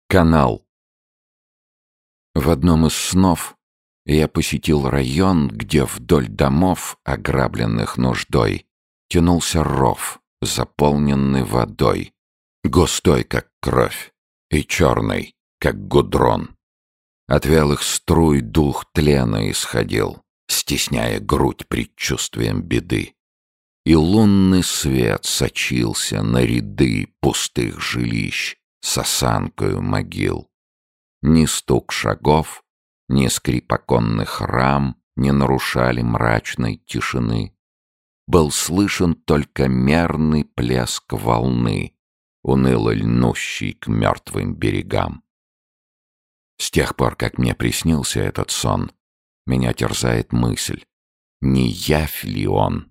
Канал. В одном из снов я посетил район, где вдоль домов, ограбленных нуждой, тянулся ров, заполненный водой, густой, как кровь, и черный, как гудрон. От вялых струй дух тлена исходил, стесняя грудь предчувствием беды. И лунный свет сочился на ряды пустых жилищ с осанкою могил. Ни стук шагов, ни скрип оконных рам не нарушали мрачной тишины. Был слышен только мерный плеск волны, уныло льнущий к мертвым берегам. С тех пор, как мне приснился этот сон, меня терзает мысль, не явь ли он,